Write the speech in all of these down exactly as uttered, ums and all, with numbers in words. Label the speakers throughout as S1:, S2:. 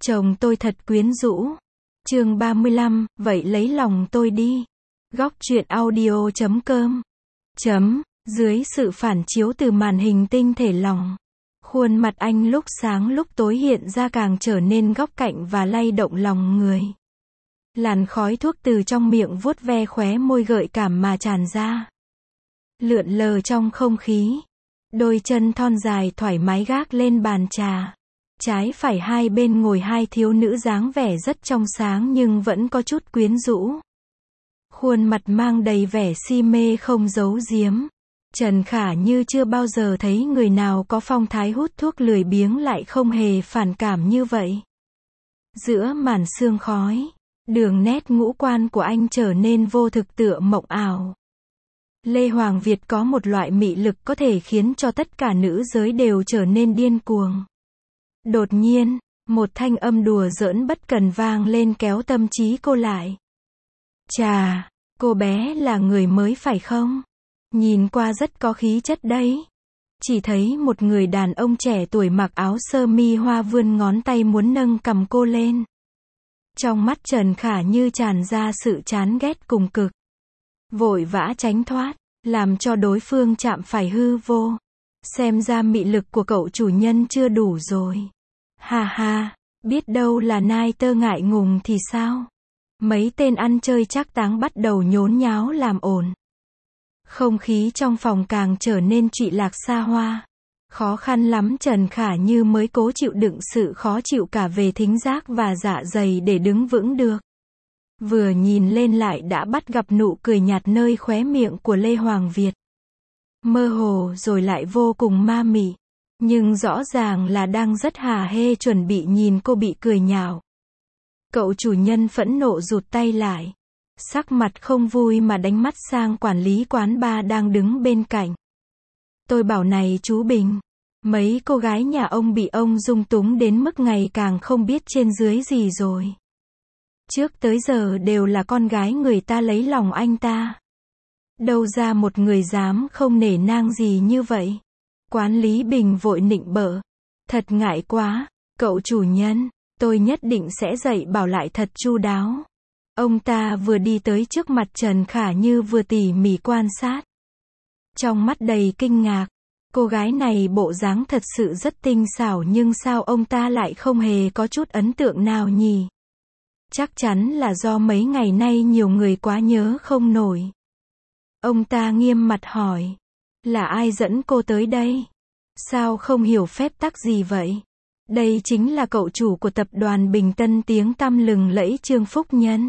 S1: Chồng tôi thật quyến rũ. Chương ba mươi lăm, vậy lấy lòng tôi đi. Góc truyện audio chấm com. Chấm, dưới sự phản chiếu từ màn hình tinh thể lỏng, khuôn mặt anh lúc sáng lúc tối hiện ra càng trở nên góc cạnh và lay động lòng người. Làn khói thuốc từ trong miệng vuốt ve khóe môi gợi cảm mà tràn ra, lượn lờ trong không khí. Đôi chân thon dài thoải mái gác lên bàn trà. Trái phải hai bên ngồi hai thiếu nữ dáng vẻ rất trong sáng nhưng vẫn có chút quyến rũ. Khuôn mặt mang đầy vẻ si mê không giấu giếm. Trần Khả Như chưa bao giờ thấy người nào có phong thái hút thuốc lười biếng lại không hề phản cảm như vậy. Giữa màn sương khói, đường nét ngũ quan của anh trở nên vô thực tựa mộng ảo. Lê Hoàng Việt có một loại mị lực có thể khiến cho tất cả nữ giới đều trở nên điên cuồng. Đột nhiên, một thanh âm đùa giỡn bất cần vang lên kéo tâm trí cô lại. Chà, cô bé là người mới phải không? Nhìn qua rất có khí chất đấy. Chỉ thấy một người đàn ông trẻ tuổi mặc áo sơ mi hoa vươn ngón tay muốn nâng cầm cô lên. Trong mắt Trần Khả Như tràn ra sự chán ghét cùng cực. Vội vã tránh thoát, làm cho đối phương chạm phải hư vô. Xem ra mị lực của cậu chủ nhân chưa đủ rồi. Ha ha, biết đâu là nai tơ ngại ngùng thì sao? Mấy tên ăn chơi trác táng bắt đầu nhốn nháo làm ồn. Không khí trong phòng càng trở nên trụy lạc xa hoa. Khó khăn lắm Trần Khả Như mới cố chịu đựng sự khó chịu cả về thính giác và dạ dày để đứng vững được. Vừa nhìn lên lại đã bắt gặp nụ cười nhạt nơi khóe miệng của Lê Hoàng Việt. Mơ hồ rồi lại vô cùng ma mị. Nhưng rõ ràng là đang rất hả hê chuẩn bị nhìn cô bị cười nhạo. Cậu chủ nhân phẫn nộ rụt tay lại. Sắc mặt không vui mà đánh mắt sang quản lý quán bar đang đứng bên cạnh. Tôi bảo này chú Bình, mấy cô gái nhà ông bị ông dung túng đến mức ngày càng không biết trên dưới gì rồi. Trước tới giờ đều là con gái người ta lấy lòng anh ta. Đâu ra một người dám không nể nang gì như vậy. Quản lý Bình vội nịnh bợ. Thật ngại quá, cậu chủ nhân, tôi nhất định sẽ dạy bảo lại thật chu đáo. Ông ta vừa đi tới trước mặt Trần Khả Như vừa tỉ mỉ quan sát. Trong mắt đầy kinh ngạc, cô gái này bộ dáng thật sự rất tinh xảo nhưng sao ông ta lại không hề có chút ấn tượng nào nhỉ? Chắc chắn là do mấy ngày nay nhiều người quá nhớ không nổi. Ông ta nghiêm mặt hỏi. Là ai dẫn cô tới đây? Sao không hiểu phép tắc gì vậy? Đây chính là cậu chủ của tập đoàn Bình Tân tiếng tăm lừng lẫy Trương Phúc Nhân.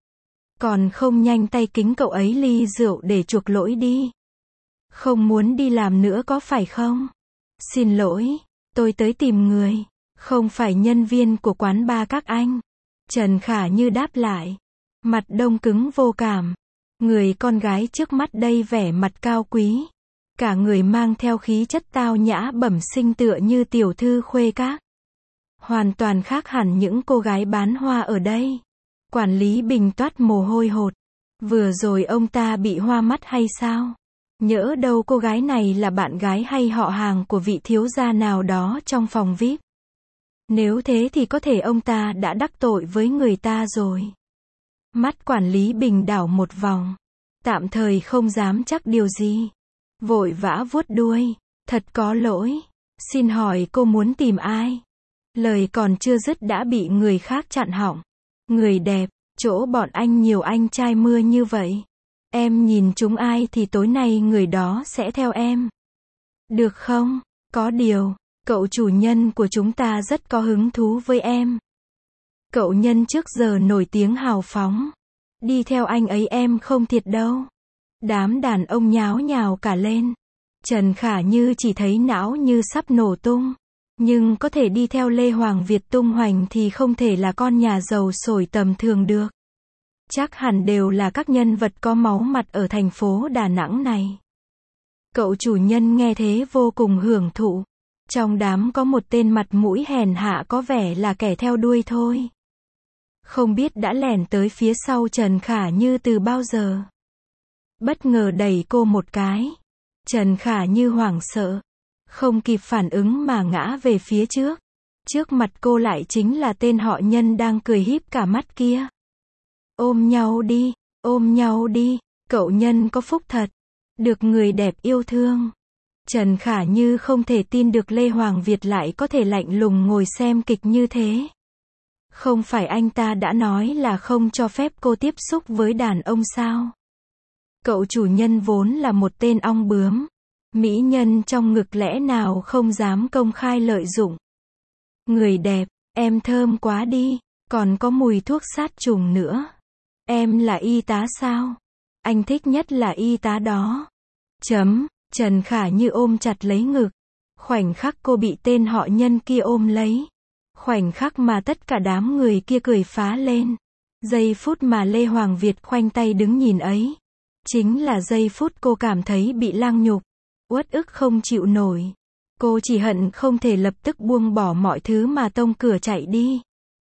S1: Còn không nhanh tay kính cậu ấy ly rượu để chuộc lỗi đi. Không muốn đi làm nữa có phải không? Xin lỗi, tôi tới tìm người, không phải nhân viên của quán bar các anh. Trần Khả Như đáp lại. Mặt đông cứng vô cảm. Người con gái trước mắt đây vẻ mặt cao quý. Cả người mang theo khí chất tao nhã bẩm sinh tựa như tiểu thư khuê các. Hoàn toàn khác hẳn những cô gái bán hoa ở đây. Quản lý Bình toát mồ hôi hột. Vừa rồi ông ta bị hoa mắt hay sao? Nhỡ đâu cô gái này là bạn gái hay họ hàng của vị thiếu gia nào đó trong phòng vi ai pi. Nếu thế thì có thể ông ta đã đắc tội với người ta rồi. Mắt quản lý Bình đảo một vòng. Tạm thời không dám chắc điều gì. Vội vã vuốt đuôi. Thật có lỗi. Xin hỏi cô muốn tìm ai? Lời còn chưa dứt đã bị người khác chặn họng. Người đẹp, chỗ bọn anh nhiều anh trai mưa như vậy. Em nhìn chúng ai thì tối nay người đó sẽ theo em. Được không? Có điều, cậu chủ nhân của chúng ta rất có hứng thú với em. Cậu nhân trước giờ nổi tiếng hào phóng. Đi theo anh ấy em không thiệt đâu. Đám đàn ông nháo nhào cả lên. Trần Khả Như chỉ thấy não như sắp nổ tung. Nhưng có thể đi theo Lê Hoàng Việt tung hoành thì không thể là con nhà giàu sổi tầm thường được. Chắc hẳn đều là các nhân vật có máu mặt ở thành phố Đà Nẵng này. Cậu chủ nhân nghe thế vô cùng hưởng thụ. Trong đám có một tên mặt mũi hèn hạ có vẻ là kẻ theo đuôi thôi. Không biết đã lẻn tới phía sau Trần Khả Như từ bao giờ. Bất ngờ đẩy cô một cái. Trần Khả Như hoảng sợ. Không kịp phản ứng mà ngã về phía trước. Trước mặt cô lại chính là tên họ Nhân đang cười híp cả mắt kia. Ôm nhau đi, ôm nhau đi, cậu Nhân có phúc thật, được người đẹp yêu thương. Trần Khả Như không thể tin được Lê Hoàng Việt lại có thể lạnh lùng ngồi xem kịch như thế. Không phải anh ta đã nói là không cho phép cô tiếp xúc với đàn ông sao? Cậu chủ nhân vốn là một tên ong bướm. Mỹ nhân trong ngực lẽ nào không dám công khai lợi dụng. Người đẹp, em thơm quá đi, còn có mùi thuốc sát trùng nữa. Em là y tá sao? Anh thích nhất là y tá đó. Chấm, Trần Khả Như ôm chặt lấy ngực. Khoảnh khắc cô bị tên họ Nhân kia ôm lấy. Khoảnh khắc mà tất cả đám người kia cười phá lên. Giây phút mà Lê Hoàng Việt khoanh tay đứng nhìn ấy. Chính là giây phút cô cảm thấy bị lang nhục. Uất ức không chịu nổi. Cô chỉ hận không thể lập tức buông bỏ mọi thứ mà tông cửa chạy đi.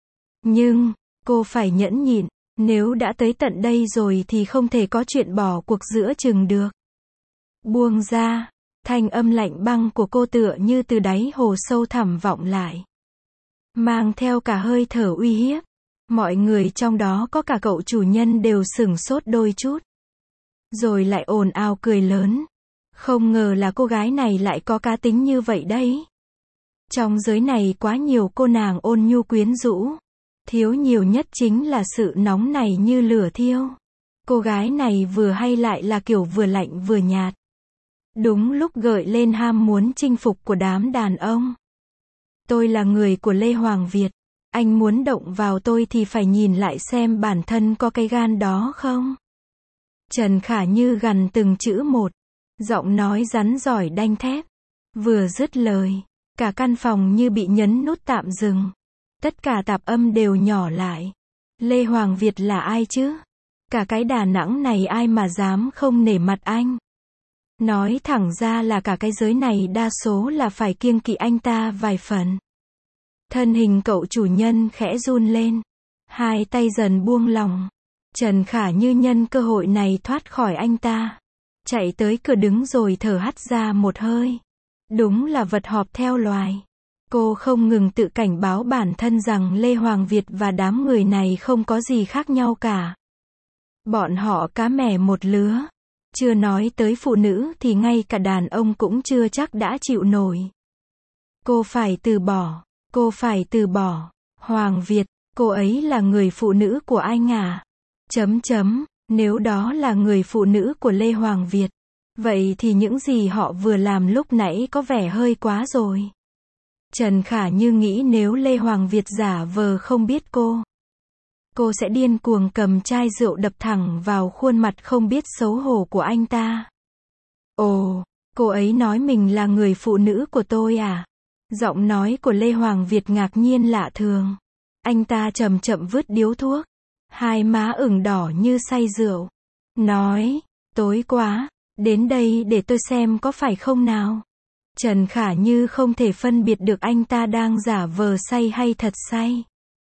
S1: Nhưng, cô phải nhẫn nhịn. Nếu đã tới tận đây rồi thì không thể có chuyện bỏ cuộc giữa chừng được. Buông ra, thanh âm lạnh băng của cô tựa như từ đáy hồ sâu thẳm vọng lại. Mang theo cả hơi thở uy hiếp. Mọi người trong đó có cả cậu chủ nhân đều sửng sốt đôi chút. Rồi lại ồn ào cười lớn. Không ngờ là cô gái này lại có cá tính như vậy đấy. Trong giới này quá nhiều cô nàng ôn nhu quyến rũ. Thiếu nhiều nhất chính là sự nóng này như lửa thiêu. Cô gái này vừa hay lại là kiểu vừa lạnh vừa nhạt. Đúng lúc gợi lên ham muốn chinh phục của đám đàn ông. Tôi là người của Lê Hoàng Việt. Anh muốn động vào tôi thì phải nhìn lại xem bản thân có cái gan đó không? Trần Khả Như gằn từng chữ một. Giọng nói rắn giỏi đanh thép. Vừa dứt lời, cả căn phòng như bị nhấn nút tạm dừng. Tất cả tạp âm đều nhỏ lại. Lê Hoàng Việt là ai chứ? Cả cái Đà Nẵng này ai mà dám không nể mặt anh? Nói thẳng ra là cả cái giới này đa số là phải kiêng kỵ anh ta vài phần. Thân hình cậu chủ nhân khẽ run lên. Hai tay dần buông lỏng. Trần Khả Như nhân cơ hội này thoát khỏi anh ta. Chạy tới cửa đứng rồi thở hắt ra một hơi. Đúng là vật họp theo loài. Cô không ngừng tự cảnh báo bản thân rằng Lê Hoàng Việt và đám người này không có gì khác nhau cả. Bọn họ cá mè một lứa. Chưa nói tới phụ nữ thì ngay cả đàn ông cũng chưa chắc đã chịu nổi. Cô phải từ bỏ. Cô phải từ bỏ. Hoàng Việt, cô ấy là người phụ nữ của anh à? Chấm chấm, nếu đó là người phụ nữ của Lê Hoàng Việt. Vậy thì những gì họ vừa làm lúc nãy có vẻ hơi quá rồi. Trần Khả Như nghĩ nếu Lê Hoàng Việt giả vờ không biết cô. Cô sẽ điên cuồng cầm chai rượu đập thẳng vào khuôn mặt không biết xấu hổ của anh ta. Ồ, cô ấy nói mình là người phụ nữ của tôi à? Giọng nói của Lê Hoàng Việt ngạc nhiên lạ thường. Anh ta chậm chậm vứt điếu thuốc. Hai má ửng đỏ như say rượu. Nói, tối quá, đến đây để tôi xem có phải không nào. Trần Khả Như không thể phân biệt được anh ta đang giả vờ say hay thật say.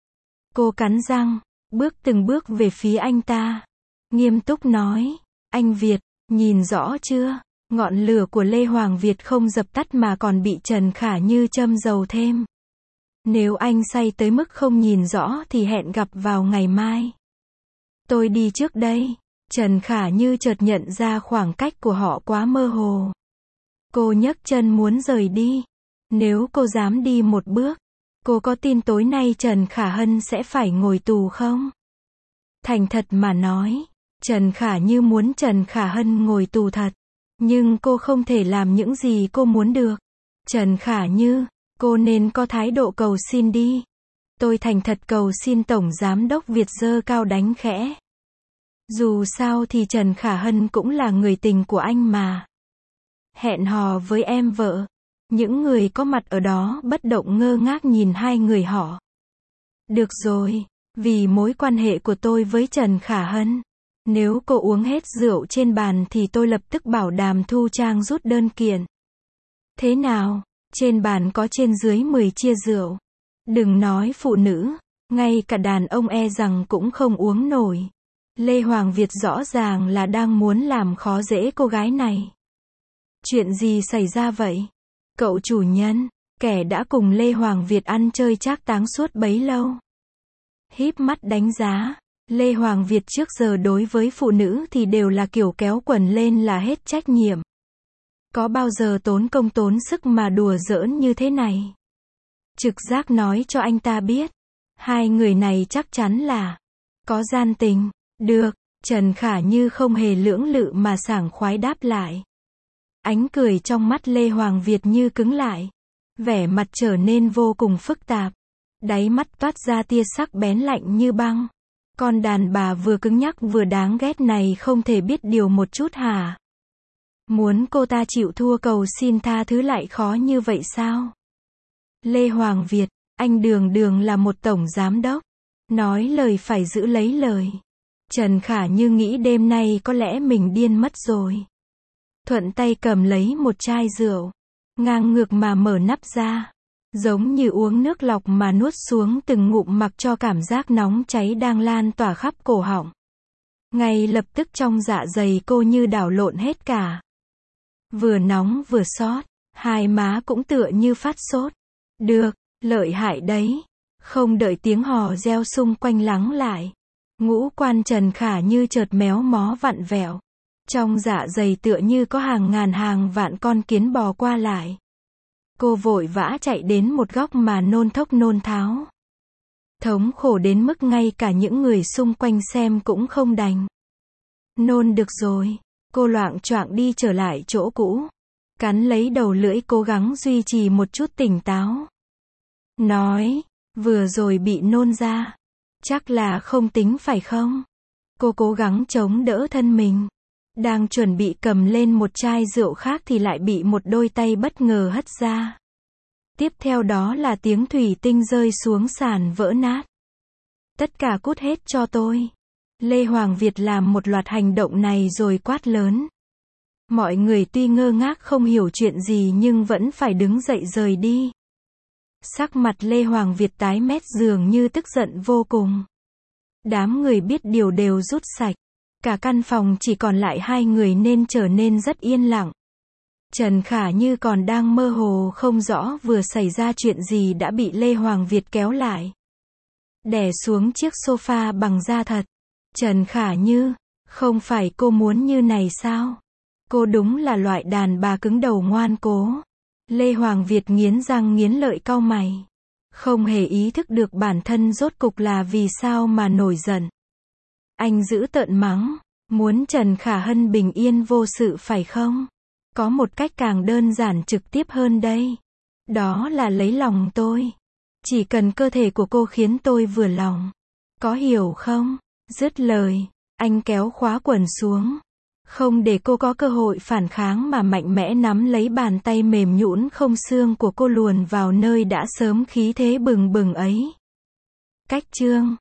S1: Cô cắn răng, bước từng bước về phía anh ta. Nghiêm túc nói, anh Việt, nhìn rõ chưa? Ngọn lửa của Lê Hoàng Việt không dập tắt mà còn bị Trần Khả Như châm dầu thêm. Nếu anh say tới mức không nhìn rõ thì hẹn gặp vào ngày mai. Tôi đi trước đây. Trần Khả Như chợt nhận ra khoảng cách của họ quá mơ hồ. Cô nhấc chân muốn rời đi. Nếu cô dám đi một bước, cô có tin tối nay Trần Khả Hân sẽ phải ngồi tù không? Thành thật mà nói, Trần Khả Như muốn Trần Khả Hân ngồi tù thật. Nhưng cô không thể làm những gì cô muốn được. Trần Khả Như, cô nên có thái độ cầu xin đi. Tôi thành thật cầu xin Tổng Giám đốc Việt giơ cao đánh khẽ. Dù sao thì Trần Khả Hân cũng là người tình của anh mà. Hẹn hò với em vợ. Những người có mặt ở đó bất động ngơ ngác nhìn hai người họ. Được rồi, vì mối quan hệ của tôi với Trần Khả Hân. Nếu cô uống hết rượu trên bàn thì tôi lập tức bảo đảm Thu Trang rút đơn kiện. Thế nào, trên bàn có trên dưới mười chia rượu. Đừng nói phụ nữ, ngay cả đàn ông e rằng cũng không uống nổi. Lê Hoàng Việt rõ ràng là đang muốn làm khó dễ cô gái này. Chuyện gì xảy ra vậy? Cậu chủ nhân, kẻ đã cùng Lê Hoàng Việt ăn chơi trác táng suốt bấy lâu. Híp mắt đánh giá, Lê Hoàng Việt trước giờ đối với phụ nữ thì đều là kiểu kéo quần lên là hết trách nhiệm. Có bao giờ tốn công tốn sức mà đùa giỡn như thế này. Trực giác nói cho anh ta biết, hai người này chắc chắn là có gian tình. Được, Trần Khả Như không hề lưỡng lự mà sảng khoái đáp lại. Ánh cười trong mắt Lê Hoàng Việt như cứng lại. Vẻ mặt trở nên vô cùng phức tạp. Đáy mắt toát ra tia sắc bén lạnh như băng. Con đàn bà vừa cứng nhắc vừa đáng ghét này không thể biết điều một chút hả? Muốn cô ta chịu thua cầu xin tha thứ lại khó như vậy sao? Lê Hoàng Việt, anh đường đường là một tổng giám đốc. Nói lời phải giữ lấy lời. Trần Khả Như nghĩ đêm nay có lẽ mình điên mất rồi. Thuận tay cầm lấy một chai rượu. Ngang ngược mà mở nắp ra. Giống như uống nước lọc mà nuốt xuống từng ngụm mặc cho cảm giác nóng cháy đang lan tỏa khắp cổ họng. Ngay lập tức trong dạ dày cô như đảo lộn hết cả. Vừa nóng vừa xót, hai má cũng tựa như phát sốt. Được, lợi hại đấy. Không đợi tiếng hò reo xung quanh lắng lại. Ngũ quan Trần Khả Như chợt méo mó vặn vẹo. Trong dạ dày tựa như có hàng ngàn hàng vạn con kiến bò qua lại. Cô vội vã chạy đến một góc mà nôn thốc nôn tháo. Thống khổ đến mức ngay cả những người xung quanh xem cũng không đành. Nôn được rồi. Cô loạng choạng đi trở lại chỗ cũ. Cắn lấy đầu lưỡi cố gắng duy trì một chút tỉnh táo. Nói, vừa rồi bị nôn ra. Chắc là không tính phải không? Cô cố gắng chống đỡ thân mình. Đang chuẩn bị cầm lên một chai rượu khác thì lại bị một đôi tay bất ngờ hất ra. Tiếp theo đó là tiếng thủy tinh rơi xuống sàn vỡ nát. Tất cả cút hết cho tôi. Lê Hoàng Việt làm một loạt hành động này rồi quát lớn. Mọi người tuy ngơ ngác không hiểu chuyện gì nhưng vẫn phải đứng dậy rời đi. Sắc mặt Lê Hoàng Việt tái mét dường như tức giận vô cùng. Đám người biết điều đều rút sạch. Cả căn phòng chỉ còn lại hai người nên trở nên rất yên lặng. Trần Khả Như còn đang mơ hồ không rõ vừa xảy ra chuyện gì đã bị Lê Hoàng Việt kéo lại. Đè xuống chiếc sofa bằng da thật. Trần Khả Như, không phải cô muốn như này sao? Cô đúng là loại đàn bà cứng đầu ngoan cố. Lê Hoàng Việt nghiến răng nghiến lợi cau mày. Không hề ý thức được bản thân rốt cục là vì sao mà nổi giận. Anh giữ tợn mắng, muốn Trần Khả Hân bình yên vô sự phải không? Có một cách càng đơn giản trực tiếp hơn đây. Đó là lấy lòng tôi. Chỉ cần cơ thể của cô khiến tôi vừa lòng. Có hiểu không? Dứt lời, anh kéo khóa quần xuống. Không để cô có cơ hội phản kháng mà mạnh mẽ nắm lấy bàn tay mềm nhũn không xương của cô luồn vào nơi đã sớm khí thế bừng bừng ấy. Cách chương